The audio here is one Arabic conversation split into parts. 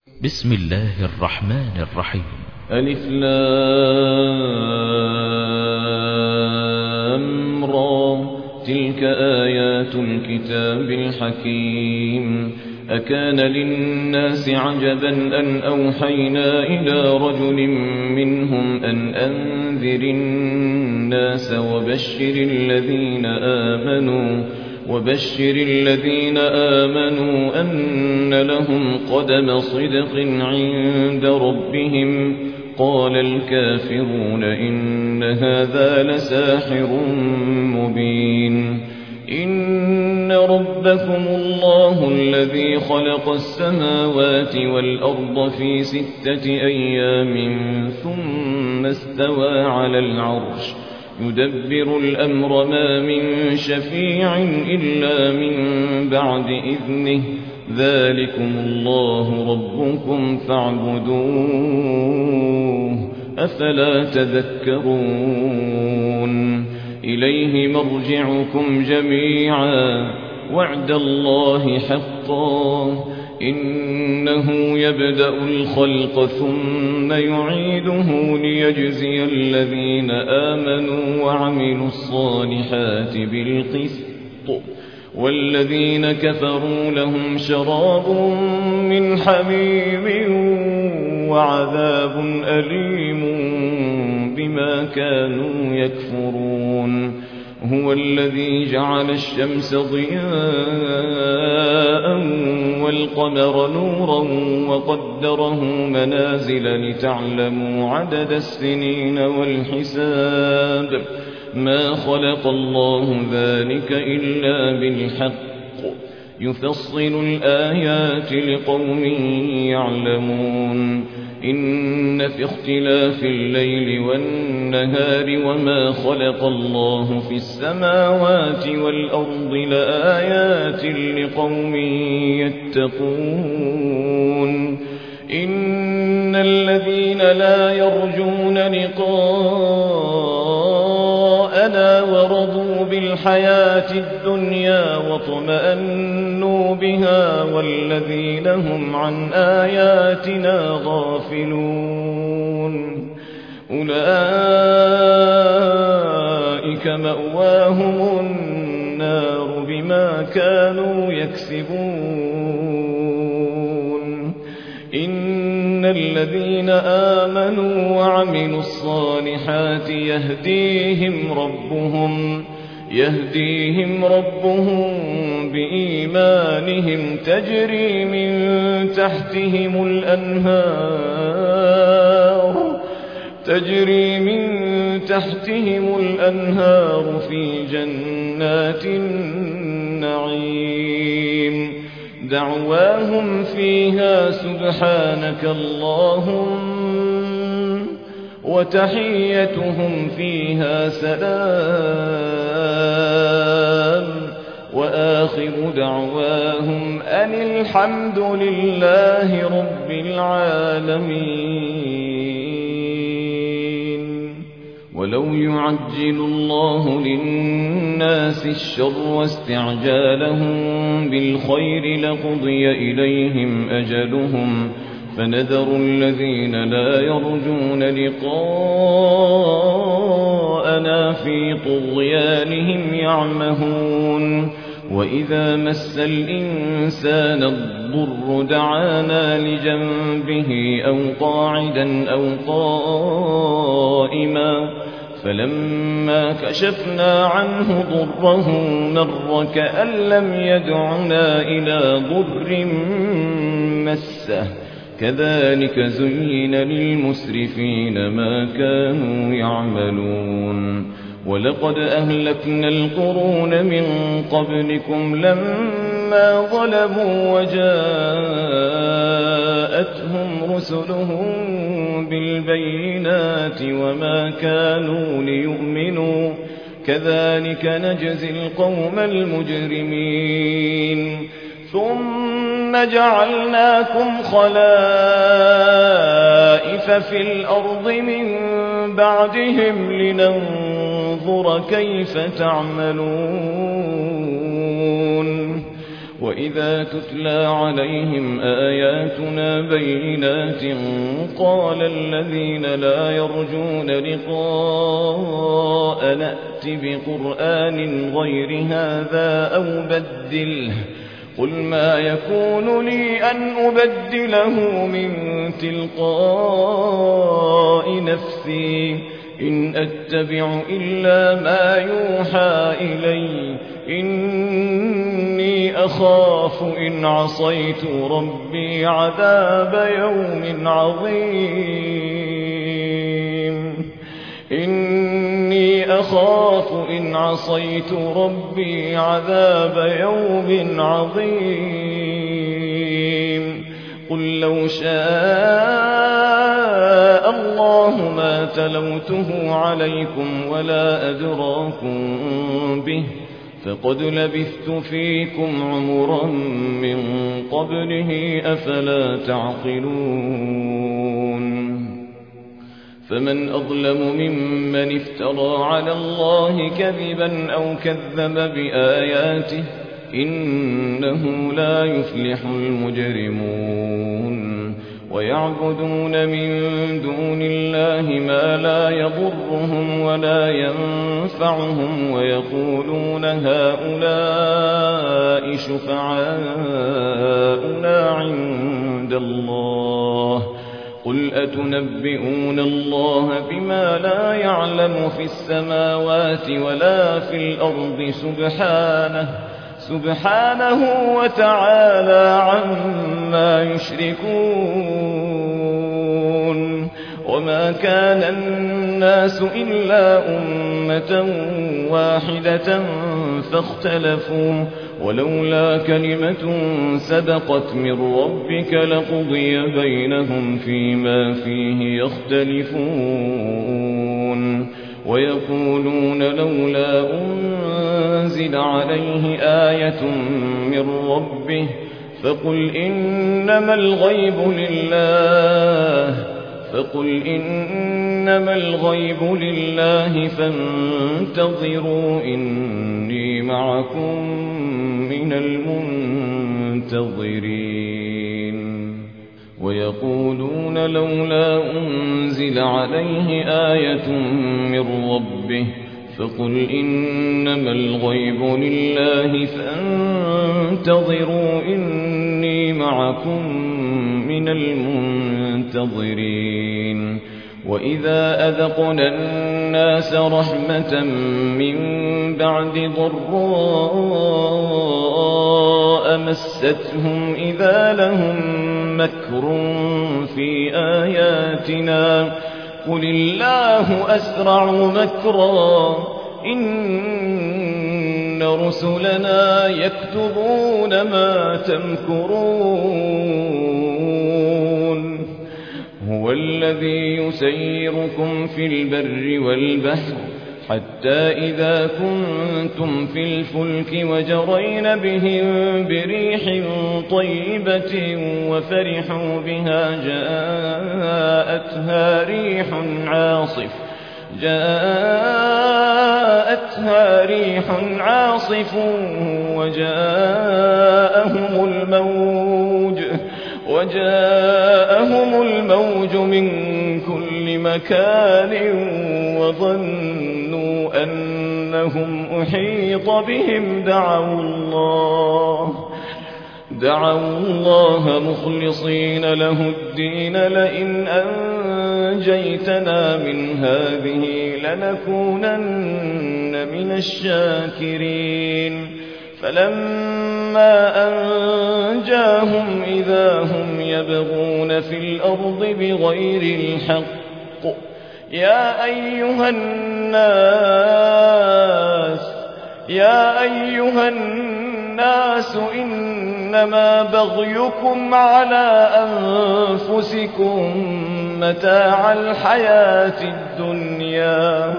بسم الله الرحمن الرحيم. ألف لام را، تلك آيات الكتاب الحكيم. أكان للناس عجبا أن أوحينا إلى رجل منهم أن أنذر الناس وبشر الذين آمنوا أن لهم قدم صدق عند ربهم. قال الكافرون إن هذا لساحر مبين. إن ربكم الله الذي خلق السماوات والأرض في 6 أيام ثم استوى على العرش يدبر الأمر ما من شفيع إلا من بعد إذنه. ذلكم الله ربكم فاعبدوه أفلا تذكرون. إليه مرجعكم جميعا وعد الله حقا. إنه يبدأ الخلق ثم يعيده ليجزي الذين آمنوا وعملوا الصالحات بالقسط، والذين كفروا لهم شراب من حميم وعذاب أليم بما كانوا يكفرون. هو الذي جعل الشمس ضياء والقمر نورا وقدره منازل لتعلموا عدد السنين والحساب. ما خلق الله ذلك إلا بالحق يفصل الآيات لقوم يعلمون. إن في اختلاف الليل والنهار وما خلق الله في السماوات والأرض لآيات لقوم يتقون. إن الذين لا يرجون لقاءنا ورضوا بالحياة الدنيا واطمأنوا بها والذين هم عن آياتنا غافلون أولئك مأواهم النار بما كانوا يكسبون. إن الذين آمنوا وعملوا الصالحات يهديهم ربهم بإيمانهم تجري من تحتهم الأنهار في جنات النعيم. دعواهم فيها سبحانك اللهم وتحيتهم فيها سلام وآخر دعواهم أن الحمد لله رب العالمين. ولو يعجل الله للناس الشر واستعجالهم بالخير لقضي إليهم أجلهم فنذر الذين لا يرجون لقاءنا في طغيانهم يعمهون. وإذا مس الإنسان الضر دعانا لجنبه أو قاعدا أو قائما فلما كشفنا عنه ضره مر كأن لم يدعنا إلى ضر مسه. كذلك زين للمسرفين ما كانوا يعملون. ولقد أهلكنا القرون من قبلكم لما ظلموا وجاءتهم رسلهم بالبينات وما كانوا ليؤمنوا. كذلك نجزي القوم المجرمين. ثم جعلناكم خلائف في الأرض من بعدهم لننظر كيف تعملون. وإذا تتلى عليهم آياتنا بينات قال الذين لا يرجون لقاء نأت بقرآن غير هذا أو بدله قل ما يكون لي أن أبدله من تلقاء نفسي إن أتبع إلا ما يوحى إلي إني أخاف إن عصيت ربي عذاب يوم عظيم إني أخاف إن عصيت ربي عذاب يوم عظيم قل لو شاء الله ما تلوته عليكم ولا أدراكم به فقد لبثت فيكم عمرا من قبله أفلا تعقلون فمن أظلم ممن افترى على الله كذبا أو كذب بآياته إنه لا يفلح المجرمون ويعبدون من دون الله ما لا يضرهم ولا ينفعهم ويقولون هؤلاء شفعاؤنا عند الله قل أتنبئون الله بما لا يعلم في السماوات ولا في الأرض سبحانه وتعالى عما يشركون وما كان الناس إلا أمة واحدة فاختلفوا ولولا كلمة سبقت من ربك لقضي بينهم فيما فيه يختلفون ويقولون لولا أنزل عليه آية من ربه فقل إنما الغيب لله فانتظروا إني معكم من المنتظرين ويقولون لولا أنزل عليه آية من ربه فقل إنما الغيب لله فانتظروا إني معكم من المنتظرين وإذا أذقنا الناس رحمة من بعد ضراء مستهم إذا لهم مكر في آياتنا قل الله أسرع مكرا إن رسلنا يكتبون ما تمكرون هو الذي يسيركم في البر والبحر حتى إذا كنتم في الفلك وجرين بهم بريح طيبة وفرحوا بها جاءتها ريح عاصف وجاءهم الموج من كل مكان وظنوا أنهم أحيط بهم دعوا الله مخلصين له الدين لئن أنجيتنا من هذه لنكونن من الشاكرين فلما أنجاهم إذا هم يبغون في الأرض بغير الحق يا أيها الناس إنما بغيكم على أنفسكم متاع الحياة الدنيا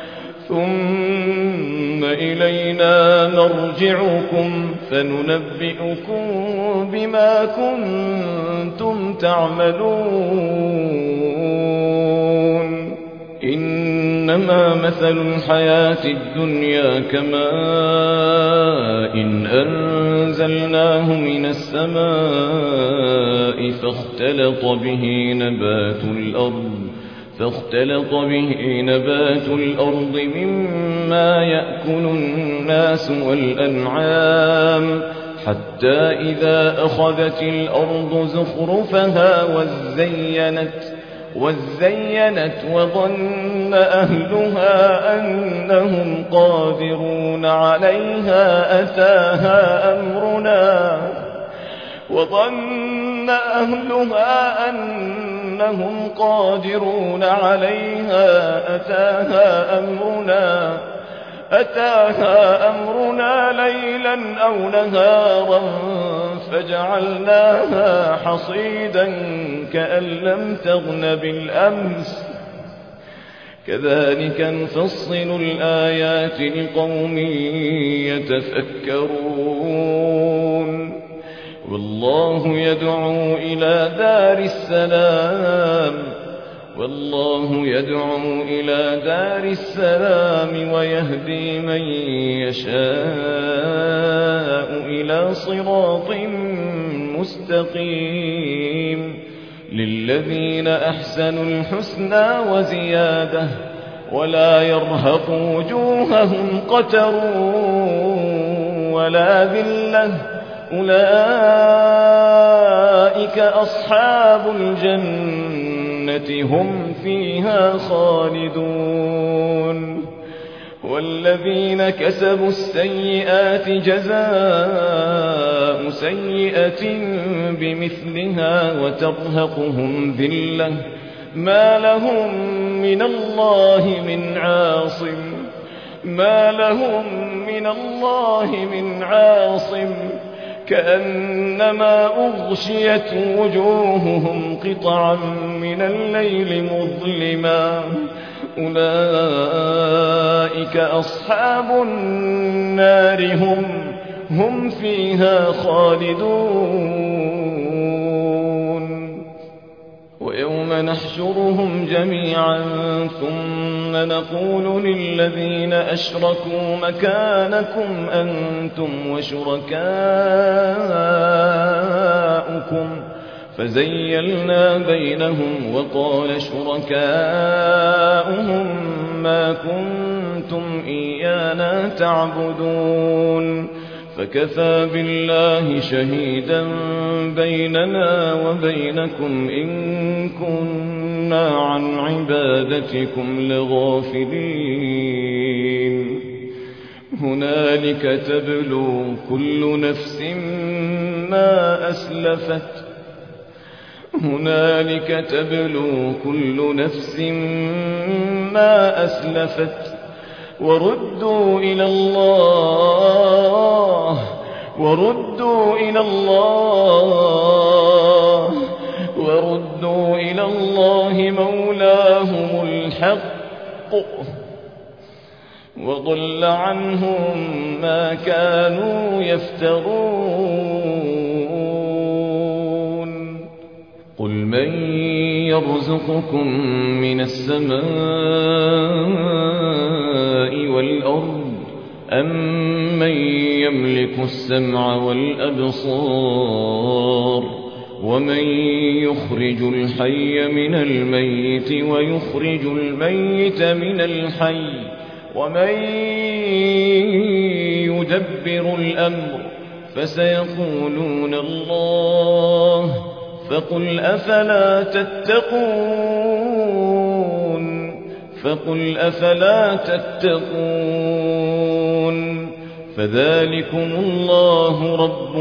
ثم إلينا مرجعكم فننبئكم بما كنتم تعملون إنما مثل الحياة الدنيا كماء إن أنزلناه أنزلناه من السماء فاختلط به نبات الأرض مما يأكل الناس والأنعام حتى إذا أخذت الأرض زخرفها وزينت وظن أهلها أنهم قادرون عليها أتاها أمرنا ليلا أو نهارا فجعلناها حصيدا كأن لم تغن بالأمس كذلك نفصل الآيات لقوم يتفكرون والله يدعو إلى دار السلام ويهدي من يشاء إلى صراط مستقيم للذين أحسنوا الحسنى وزيادة ولا يرهق وجوههم قتر ولا ذلة أولئك أصحاب الجنة هم فيها خالدون والذين كسبوا السيئات جزاء سيئة بمثلها وترهقهم ذلة ما لهم من الله من عاصم كأنما أغشيت وجوههم قطعا من الليل مظلما أولئك أصحاب النار هم فيها خالدون ويوم نحشرهم جميعا ثم نقول للذين أشركوا مكانكم أنتم وشركاؤكم فزيلنا بينهم وقال شركاؤهم ما كنتم إيانا تعبدون فكفى بالله شهيدا بيننا وبينكم إن كنا عن عبادتكم لغافلين هنالك تبلو كل نفس ما أسلفت وردوا إلى الله مولاهم الحق وضل عنهم ما كانوا يفترون قل من يرزقكم من السماء والأرض أم من يملك السمع والأبصار ومن يخرج الحي من الميت ويخرج الميت من الحي ومن يدبر الأمر فسيقولون الله فقل أفلا تتقون فذلكم الله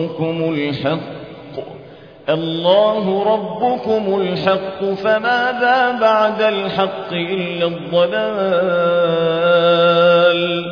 ربكم الحق فماذا بعد الحق إلا الضلال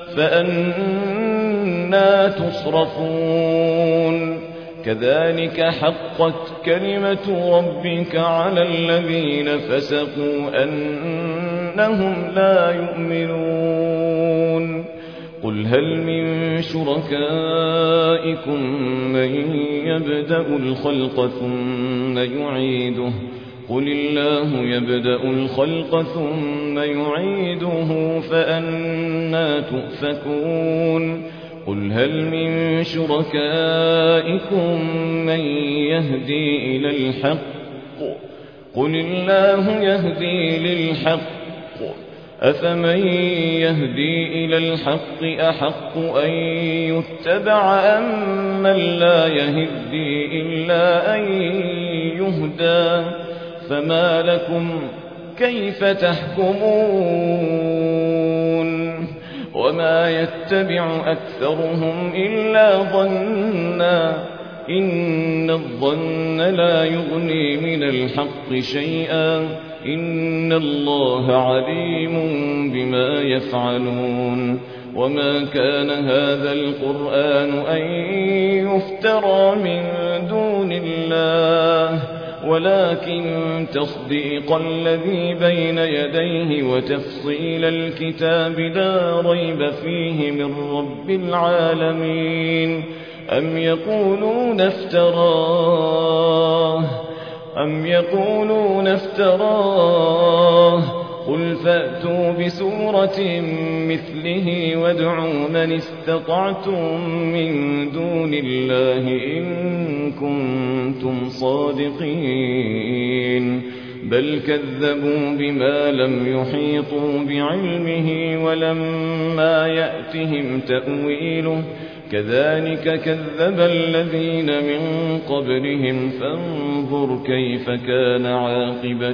فأنى تصرفون كذلك حقت كلمة ربك على الذين فسقوا أنهم لا يؤمنون قل هل من شركائكم من يبدأ الخلق ثم يعيده قل الله يبدأ الخلق ثم يعيده فأنى تؤفكون قل هل من شركائكم من يهدي إلى الحق قل الله يهدي للحق أفمن يهدي إلى الحق أحق أن يتبع أم من لا يهدي إلا أن يهدى فما لكم كيف تحكمون وما يتبع أكثرهم إلا ظنا إن الظن لا يغني من الحق شيئا إن الله عليم بما يفعلون وما كان هذا القرآن أن يفترى من دون الله ولكن تصديق الذي بين يديه وتفصيل الكتاب لا ريب فيه من رب العالمين أم يقولون افتراه قل فأتوا بسورة مثله وادعوا من استطعتم من دون الله إن كنتم صادقين بل كذبوا بما لم يحيطوا بعلمه ولما يأتهم تأويله كذلك كذب الذين من قبلهم فانظر كيف كان عاقبة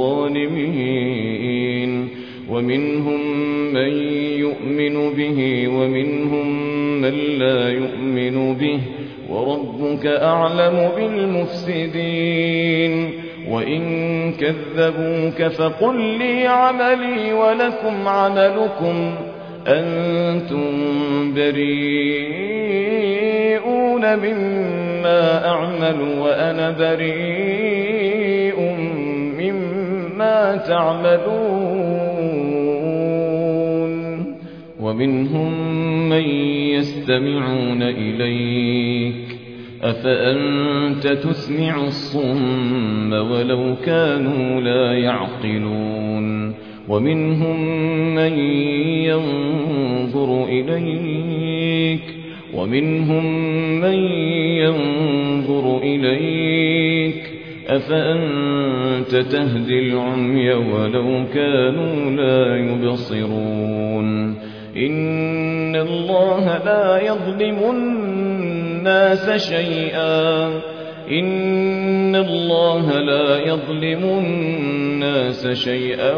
الظالمين ومنهم من يؤمن به ومنهم من لا يؤمن به وربك أعلم بالمفسدين وإن كذبوك فقل لي عملي ولكم عملكم أنتم بريئون مما أعمل وأنا بريء مما تعملون ومنهم من يستمعون إليك أفأنت تسمع الصم ولو كانوا لا يعقلون ومنهم من ينظر إليك أفأنت تهدي العمي ولو كانوا لا يبصرون إن الله لا يظلم الناس شيئا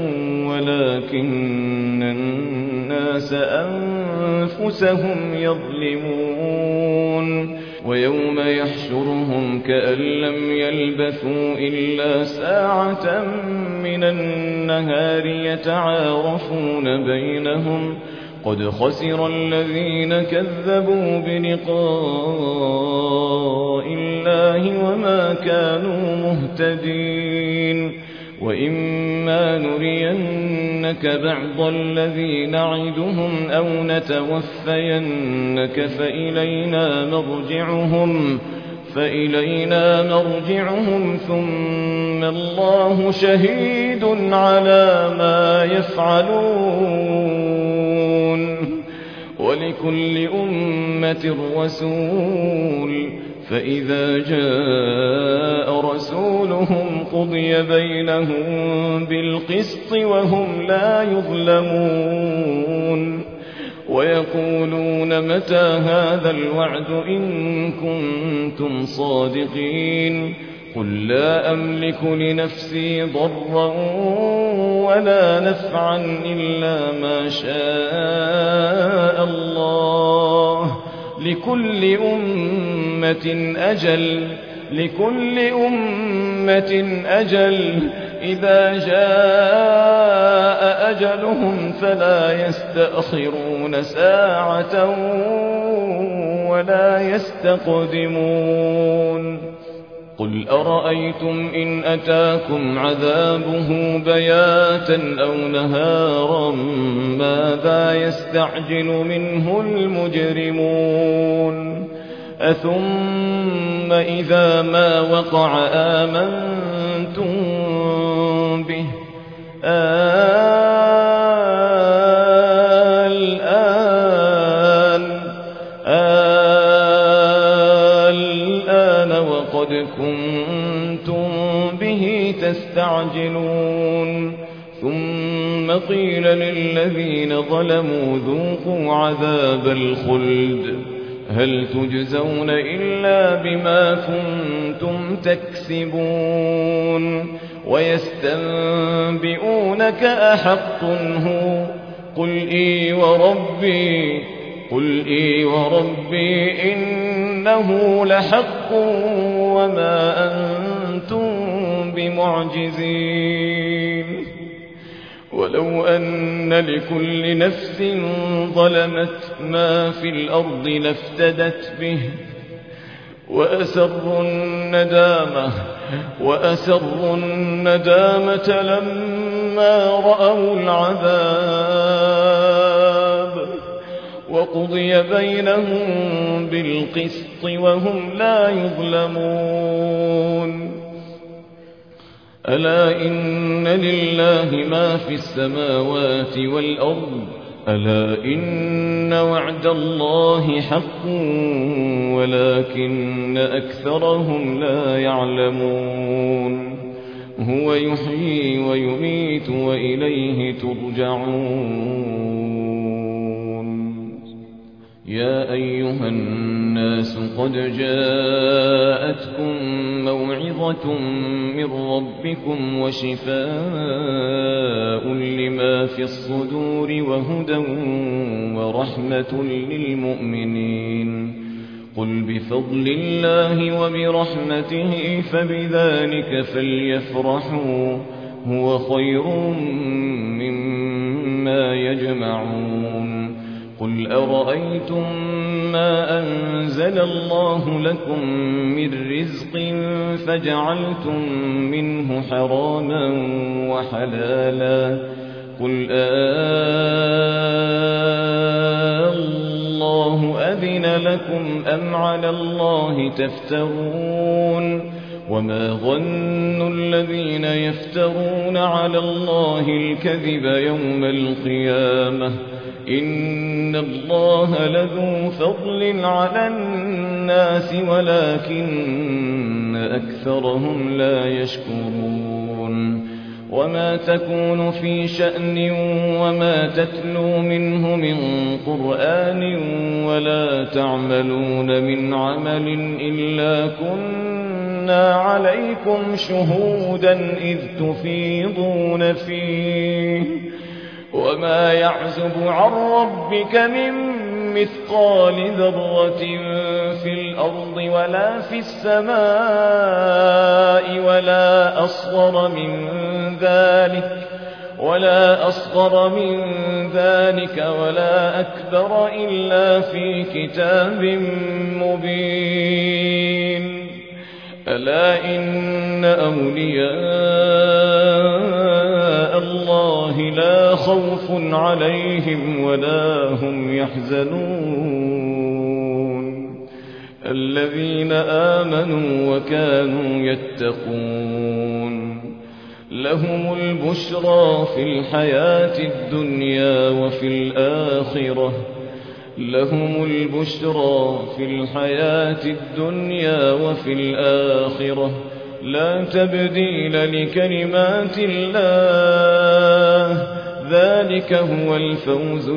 ولكن الناس أنفسهم يظلمون ويوم يحشرهم كأن لم يلبثوا إلا ساعة من النهار يتعارفون بينهم قد خسر الذين كذبوا بلقاء الله وما كانوا مهتدين وإما نرينك بعض الذي نعدهم أو نتوفينك فإلينا مرجعهم ثم الله شهيد على ما يفعلون ولكل أمة رسول فإذا جاء رسولهم قضي بينهم بالقسط وهم لا يظلمون ويقولون متى هذا الوعد إن كنتم صادقين قل لا أملك لنفسي ضرا ولا نفعا إلا ما شاء الله لكل أمة أجل إذا جاء أجلهم فلا يستأخرون ساعة ولا يستقدمون قل أرأيتم إن أتاكم عذابه بياتا أو نهارا ماذا يستعجل منه المجرمون أثم إذا ما وقع آمنتم به الآن به تستعجلون ثم قيل للذين ظلموا ذوقوا عذاب الخلد هل تجزون إلا بما كنتم تكسبون ويستنبئونك أحق هو قل إي وربي إنه لحق وما أنتم بمعجزين ولو أن لكل نفس ظلمت ما في الأرض لافتدت به وأسروا الندامة لما رأوا العذاب وقضي بينهم بالقسط وهم لا يظلمون ألا إن لله ما في السماوات والأرض ألا إن وعد الله حق ولكن أكثرهم لا يعلمون هو يحيي ويميت وإليه ترجعون يا أيها الناس قد جاءتكم موعظة من ربكم وشفاء لما في الصدور وهدى ورحمة للمؤمنين قل بفضل الله وبرحمته فبذلك فليفرحوا هو خير مما يجمعون قل أرأيتم ما أنزل الله لكم من رزق فجعلتم منه حراما وحلالا قل الله أذن لكم أم على الله تفترون وما ظن الذين يفترون على الله الكذب يوم القيامة إن الله لذو فضل على الناس ولكن أكثرهم لا يشكرون وما تكون في شأن وما تتلو منه من قرآن ولا تعملون من عمل إلا كنا عليكم شهودا إذ تفيضون فيه وما يعزب عن ربك من مثقال ذرة في الأرض ولا في السماء ولا أصغر من ذلك ولا أكبر إلا في كتاب مبين ألا إن أولياء الله لا خوف عليهم ولا هم يحزنون الذين آمنوا وكانوا يتقون لهم البشرى في الحياة الدنيا وفي الآخرة لا تبديل لكلمات الله ذلك هو الفوز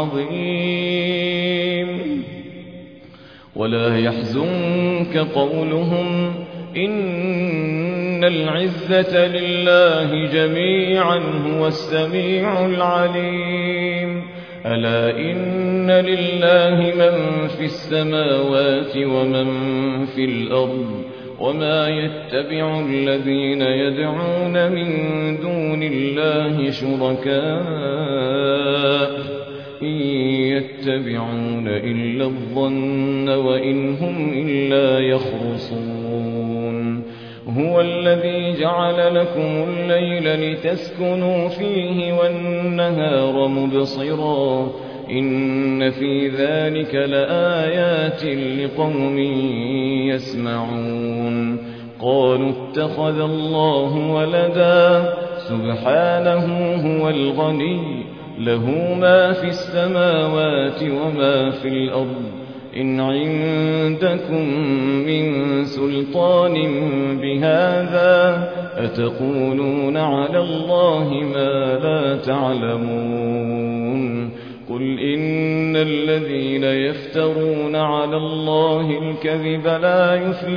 العظيم ولا يحزنك قولهم إن العزة لله جميعا هو السميع العليم ألا إن لله من في السماوات ومن في الأرض وما يتبع الذين يدعون من دون الله شركاء إن يتبعون إلا الظن وإن هم إلا يخرصون هو الذي جعل لكم الليل لتسكنوا فيه والنهار مبصرا إن في ذلك لآيات لقوم يسمعون قالوا اتخذ الله ولدا سبحانه هو الغني له ما في السماوات وما في الأرض إن عندكم من سلطان بهذا أتقولون على الله ما لا تعلمون قل إن الذين يفترون على الله الكذب لا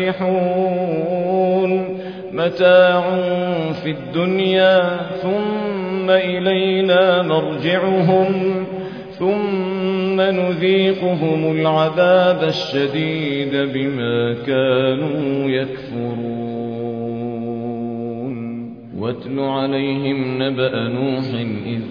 يفلحون متاع في الدنيا ثم إلينا مرجعهم ثم نذيقهم العذاب الشديد بما كانوا يكفرون واتل عليهم نبأ نوح إذ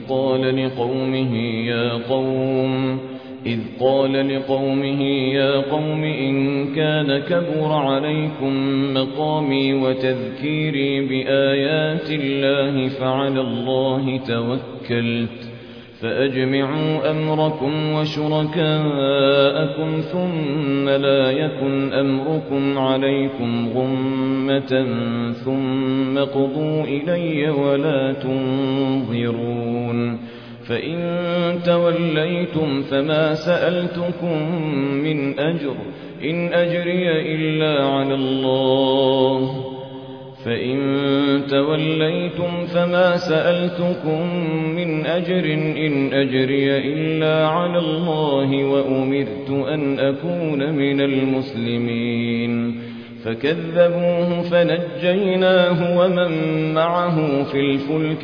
قال لقومه يا قوم إن كان كبر عليكم مقامي وتذكيري بآيات الله فعلى الله توكلت فأجمعوا أمركم وشركاءكم ثم لا يكن أمركم عليكم غمة ثم قضوا إلي ولا تنظرون فإن توليتم فما سألتكم من أجر إن أجري إلا على الله فإن توليتم فما سألتكم من أجر إن أجري إلا على الله وأمرت أن أكون من المسلمين فكذبوه فنجيناه ومن معه في الفلك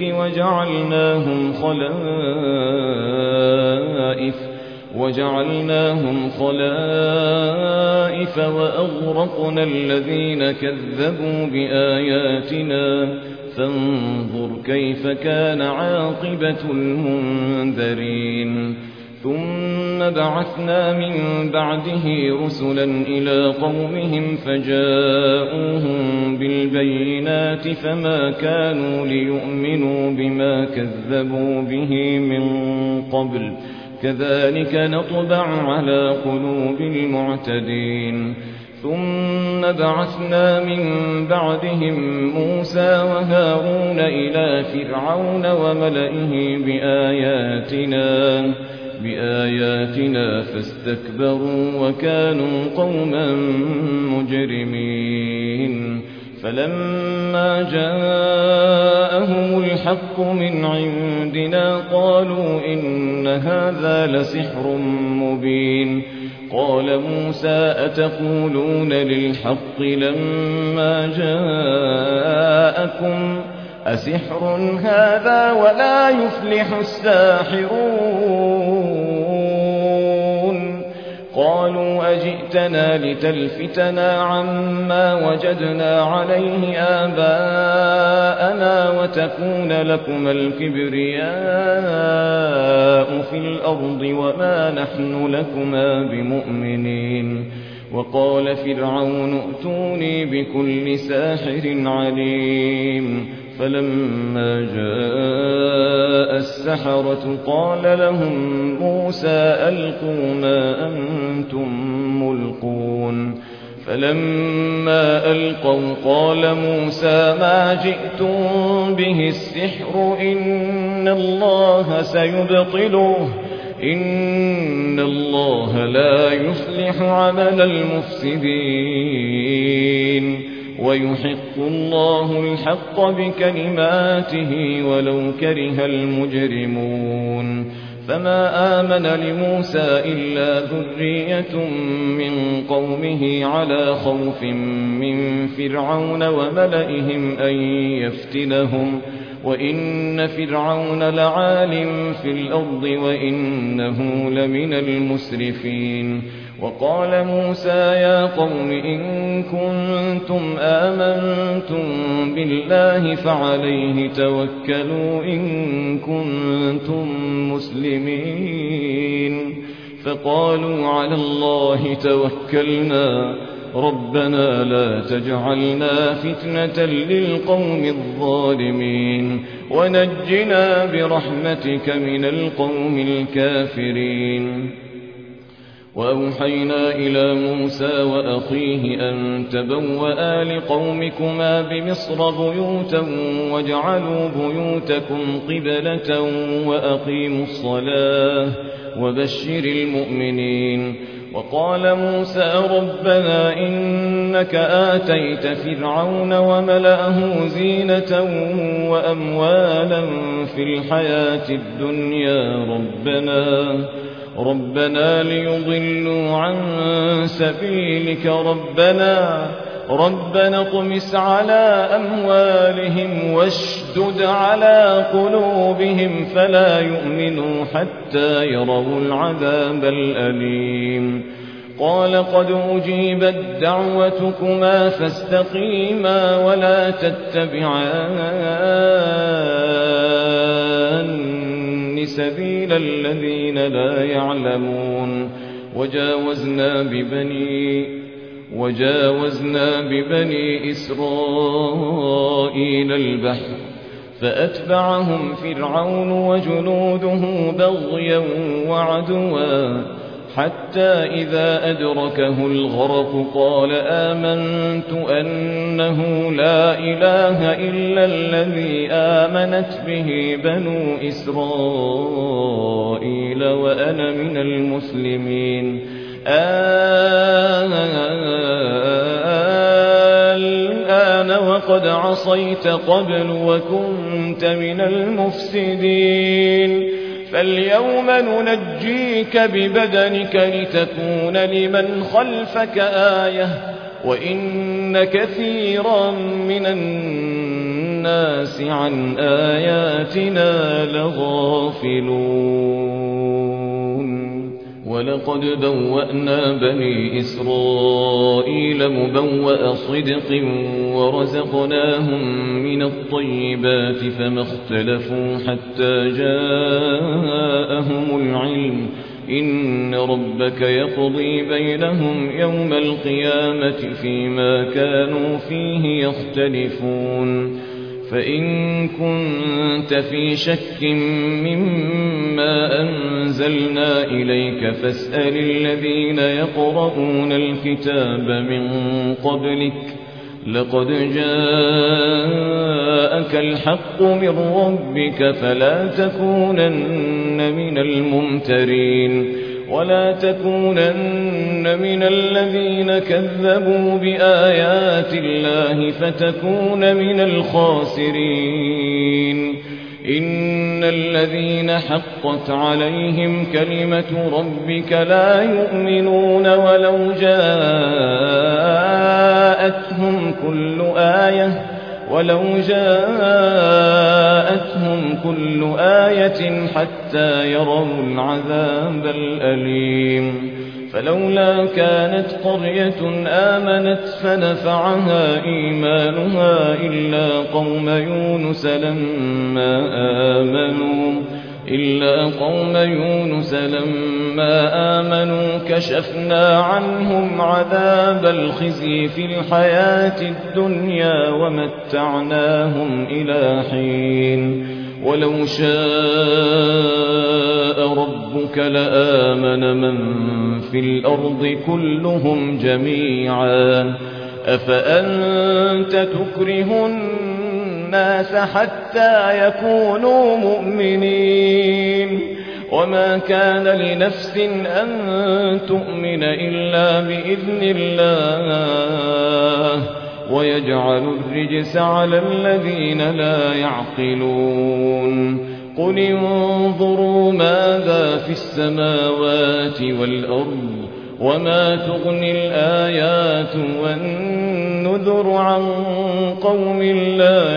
وجعلناهم خلائف وأغرقنا الذين كذبوا بآياتنا فانظر كيف كان عاقبة المنذرين ثم بعثنا من بعده رسلا إلى قومهم فجاءوهم بالبينات فما كانوا ليؤمنوا بما كذبوا به من قبل كذلك نطبع على قلوب المعتدين ثم بعثنا من بعدهم موسى وهارون إلى فرعون وملئه بآياتنا فاستكبروا وكانوا قوما مجرمين فلما جاءهم الحق من عندنا قالوا إن هذا لسحر مبين قال موسى أتقولون للحق لما جاءكم أسحر هذا ولا يفلح الساحرون قالوا أجئتنا لتلفتنا عما وجدنا عليه آباءنا وتكون لكما الكبرياء في الأرض وما نحن لكما بمؤمنين وقال فرعون ائتوني بكل ساحر عليم فلما جاء السحرة قال لهم موسى ألقوا ما أنتم ملقون فلما ألقوا قال موسى ما جئتم به السحر إن الله سيبطله إن الله لا يصلح عمل المفسدين ويحق الله الحق بكلماته ولو كره المجرمون فما آمن لموسى إلا ذرية من قومه على خوف من فرعون وملئهم أن يفتنهم وإن فرعون لعال في الأرض وإنه لمن المسرفين وقال موسى يا قوم إن كنتم آمنتم بالله فعليه توكلوا إن كنتم مسلمين فقالوا على الله توكلنا ربنا لا تجعلنا فتنة للقوم الظالمين ونجنا برحمتك من القوم الكافرين وأوحينا إلى موسى وأخيه أن تبوأ لقومكما بمصر بيوتا واجعلوا بيوتكم قبلة وأقيموا الصلاة وبشر المؤمنين وقال موسى ربنا إنك آتيت فرعون وملأه زينة وأموالا في الحياة الدنيا ربنا ليضلوا عن سبيلك ربنا اطمس على أموالهم واشدد على قلوبهم فلا يؤمنوا حتى يروا العذاب الأليم قال قد أجيبت دعوتكما فاستقيما ولا تتبعان سبيل الذين لا يعلمون وجاوزنا ببني إسرائيل البحر فأتبعهم فرعون وجنوده بغيا وعدوا حتى إذا أدركه الغرق قال آمنت أنه لا إله إلا الذي آمنت به بنو إسرائيل وأنا من المسلمين الآن وقد عصيت قبل وكنت من المفسدين فاليوم ننجيك ببدنك لتكون لمن خلفك آية وإن كثيرا من الناس عن آياتنا لغافلون ولقد بوأنا بني إسرائيل مبوأ صدق ورزقناهم من الطيبات فما اختلفوا حتى جاءهم العلم إن ربك يقضي بينهم يوم القيامة فيما كانوا فيه يختلفون فإن كنت في شك مما أنزلنا إليك فاسأل الذين يقرؤون الكتاب من قبلك لقد جاءك الحق من ربك فلا تكونن من الممترين ولا تكونن من الذين كذبوا بآيات الله فتكون من الخاسرين إن الذين حقت عليهم كلمة ربك لا يؤمنون ولو جاءتهم كل آية حتى يروا العذاب الأليم فلولا كانت قرية آمنت فنفعها إيمانها إلا قوم يونس لما آمنوا كشفنا عنهم عذاب الخزي في الحياة الدنيا ومتعناهم إلى حين ولو شاء ربك لآمن من في الأرض كلهم جميعا أفأنت تكره الناس حتى يكونوا مؤمنين وما كان لنفس أن تؤمن إلا بإذن الله ويجعل الرجس على الذين لا يعقلون قل انظروا ماذا في السماوات والأرض وما تغني الآيات والنذر عن قوم لا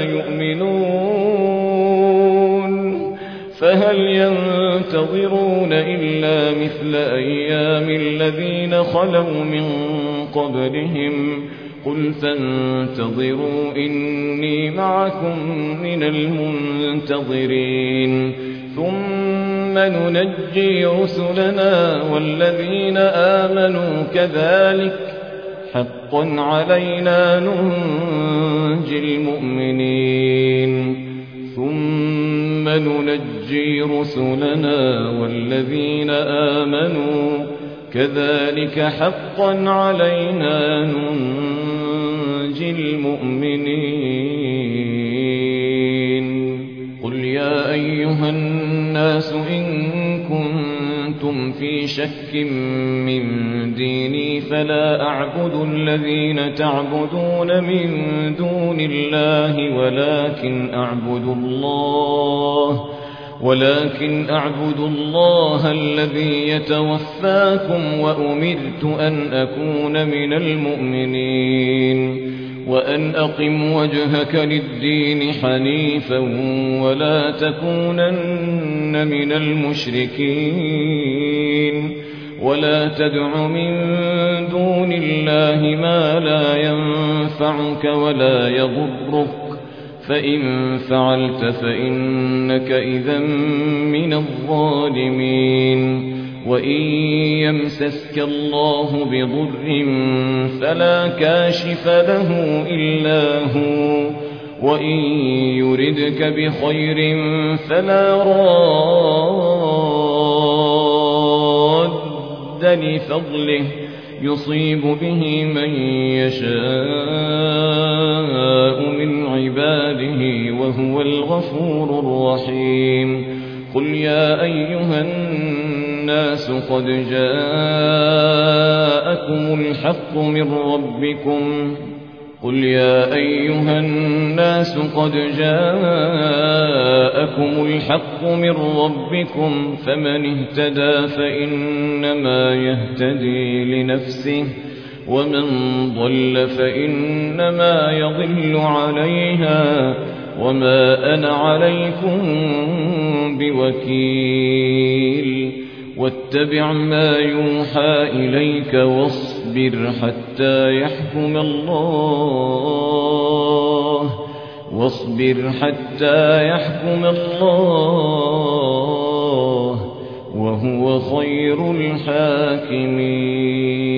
يؤمنون فهل ينتظرون إلا مثل أيام الذين خلوا من قبلهم قل فانتظروا إني معكم من المنتظرين ثم ننجي رسلنا والذين آمنوا كذلك حقا علينا ننجي المؤمنين ثم ننجي رسلنا والذين آمنوا كذلك حقا علينا ننجي المؤمنين قل يا أيها الناس إن كنتم في شك من فلا أعبد الذين تعبدون من دون الله ولكن أعبد الله الذي يتوفاكم وأمرت أن أكون من المؤمنين وأن أقم وجهك للدين حنيفا ولا تكونن من المشركين ولا تدع من دون الله ما لا ينفعك ولا يضرك فإن فعلت فإنك إذا من الظالمين وإن يمسسك الله بضر فلا كاشف له إلا هو وإن يردك بخير فلا راد لفضله يصيب به من يشاء من عباده وهو الغفور الرحيم قل يا أيها الناس قد جاءكم الحق من ربكم فمن اهتدى فإنما يهتدي لنفسه ومن ضل فإنما يضل عليها وما أنا عليكم بوكيل واتبع ما يوحى إليك واصبر حتى يحكم الله وهو خير الحاكمين.